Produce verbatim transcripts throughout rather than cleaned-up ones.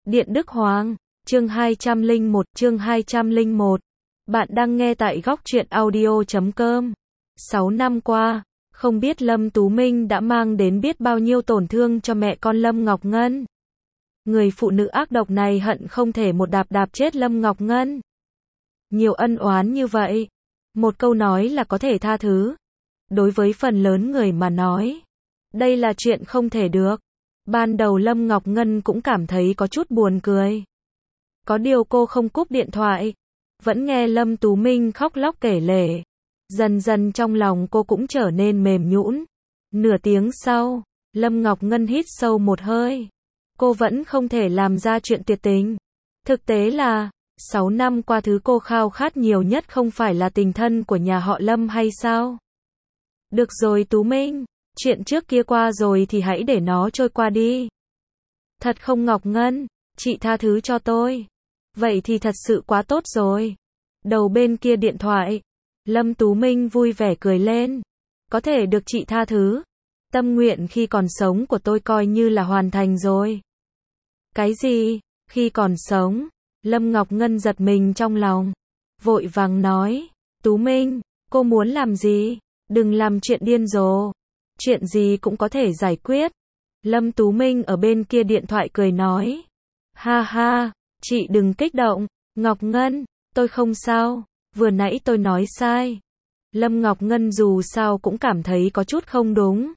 Điện Đức Hoàng, chương hai trăm lẻ một, chương hai trăm lẻ một. Bạn đang nghe tại góc truyện audio chấm com. sáu năm qua, không biết Lâm Tú Minh đã mang đến biết bao nhiêu tổn thương cho mẹ con Lâm Ngọc Ngân. Người phụ nữ ác độc này hận không thể một đạp đạp chết Lâm Ngọc Ngân. Nhiều ân oán như vậy, một câu nói là có thể tha thứ. Đối với phần lớn người mà nói, đây là chuyện không thể được. Ban đầu Lâm Ngọc Ngân cũng cảm thấy có chút buồn cười. Có điều cô không cúp điện thoại, vẫn nghe Lâm Tú Minh khóc lóc kể lể. Dần dần trong lòng cô cũng trở nên mềm nhũn. Nửa tiếng sau, Lâm Ngọc Ngân hít sâu một hơi. Cô vẫn không thể làm ra chuyện tuyệt tình. Thực tế là, sáu năm qua thứ cô khao khát nhiều nhất không phải là tình thân của nhà họ Lâm hay sao? Được rồi Tú Minh, chuyện trước kia qua rồi thì hãy để nó trôi qua đi. Thật không Ngọc Ngân, chị tha thứ cho tôi. Vậy thì thật sự quá tốt rồi. Đầu bên kia điện thoại, Lâm Tú Minh vui vẻ cười lên. Có thể được chị tha thứ. Tâm nguyện khi còn sống của tôi coi như là hoàn thành rồi. Cái gì? Khi còn sống? Lâm Ngọc Ngân giật mình trong lòng. Vội vàng nói, Tú Minh, cô muốn làm gì? Đừng làm chuyện điên rồ. Chuyện gì cũng có thể giải quyết. Lâm Tú Minh ở bên kia điện thoại cười nói. Ha ha, chị đừng kích động. Ngọc Ngân, tôi không sao. Vừa nãy tôi nói sai. Lâm Ngọc Ngân dù sao cũng cảm thấy có chút không đúng.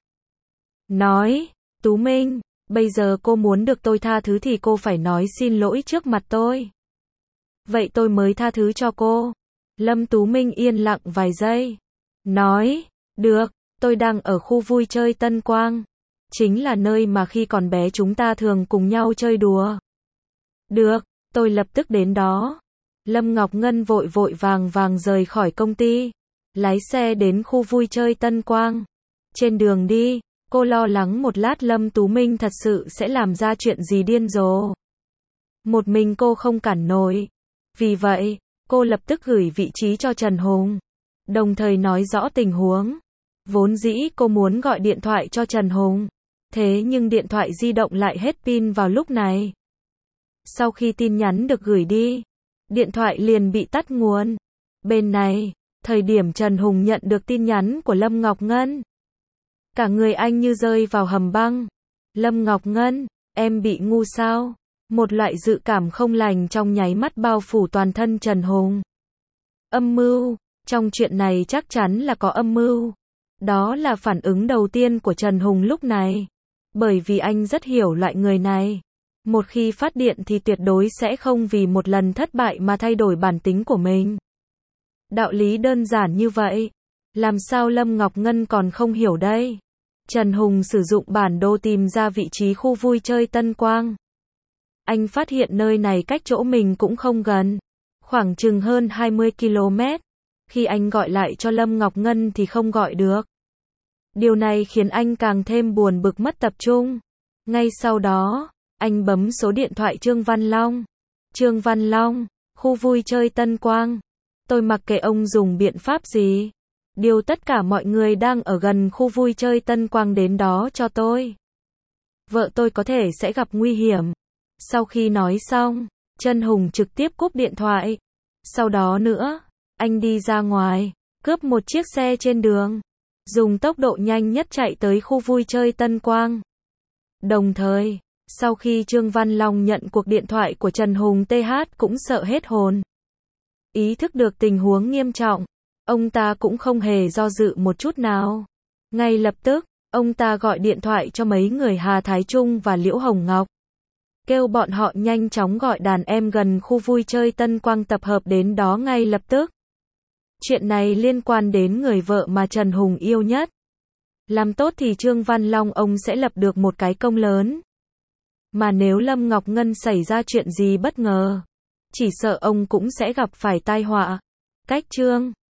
Nói, Tú Minh, bây giờ cô muốn được tôi tha thứ thì cô phải nói xin lỗi trước mặt tôi. Vậy tôi mới tha thứ cho cô. Lâm Tú Minh yên lặng vài giây. Nói, được, tôi đang ở khu vui chơi Tân Quang. Chính là nơi mà khi còn bé chúng ta thường cùng nhau chơi đùa. Được, tôi lập tức đến đó. Lâm Ngọc Ngân vội vội vàng vàng rời khỏi công ty. Lái xe đến khu vui chơi Tân Quang. Trên đường đi, cô lo lắng một lát Lâm Tú Minh thật sự sẽ làm ra chuyện gì điên rồ. Một mình cô không cản nổi. Vì vậy, cô lập tức gửi vị trí cho Trần Hùng. Đồng thời nói rõ tình huống. Vốn dĩ cô muốn gọi điện thoại cho Trần Hùng. Thế nhưng điện thoại di động lại hết pin vào lúc này. Sau khi tin nhắn được gửi đi, điện thoại liền bị tắt nguồn. Bên này, thời điểm Trần Hùng nhận được tin nhắn của Lâm Ngọc Ngân, cả người anh như rơi vào hầm băng. Lâm Ngọc Ngân, em bị ngu sao? Một loại dự cảm không lành trong nháy mắt bao phủ toàn thân Trần Hùng. Âm mưu, trong chuyện này chắc chắn là có âm mưu. Đó là phản ứng đầu tiên của Trần Hùng lúc này. Bởi vì anh rất hiểu loại người này. Một khi phát điện thì tuyệt đối sẽ không vì một lần thất bại mà thay đổi bản tính của mình. Đạo lý đơn giản như vậy. Làm sao Lâm Ngọc Ngân còn không hiểu đây? Trần Hùng sử dụng bản đồ tìm ra vị trí khu vui chơi Tân Quang. Anh phát hiện nơi này cách chỗ mình cũng không gần. Khoảng chừng hơn hai mươi ki lô mét. Khi anh gọi lại cho Lâm Ngọc Ngân thì không gọi được. Điều này khiến anh càng thêm buồn bực mất tập trung. Ngay sau đó, anh bấm số điện thoại Trương Văn Long. Trương Văn Long, khu vui chơi Tân Quang. Tôi mặc kệ ông dùng biện pháp gì. Điều tất cả mọi người đang ở gần khu vui chơi Tân Quang đến đó cho tôi. Vợ tôi có thể sẽ gặp nguy hiểm. Sau khi nói xong, Trần Hùng trực tiếp cúp điện thoại. Sau đó nữa, anh đi ra ngoài, cướp một chiếc xe trên đường. Dùng tốc độ nhanh nhất chạy tới khu vui chơi Tân Quang. Đồng thời, sau khi Trương Văn Long nhận cuộc điện thoại của Trần Hùng tê hát cũng sợ hết hồn. Ý thức được tình huống nghiêm trọng, ông ta cũng không hề do dự một chút nào. Ngay lập tức, ông ta gọi điện thoại cho mấy người Hà Thái Trung và Liễu Hồng Ngọc. Kêu bọn họ nhanh chóng gọi đàn em gần khu vui chơi Tân Quang tập hợp đến đó ngay lập tức. Chuyện này liên quan đến người vợ mà Trần Hùng yêu nhất. Làm tốt thì Trương Văn Long ông sẽ lập được một cái công lớn. Mà nếu Lâm Ngọc Ngân xảy ra chuyện gì bất ngờ, chỉ sợ ông cũng sẽ gặp phải tai họa. Cách Trương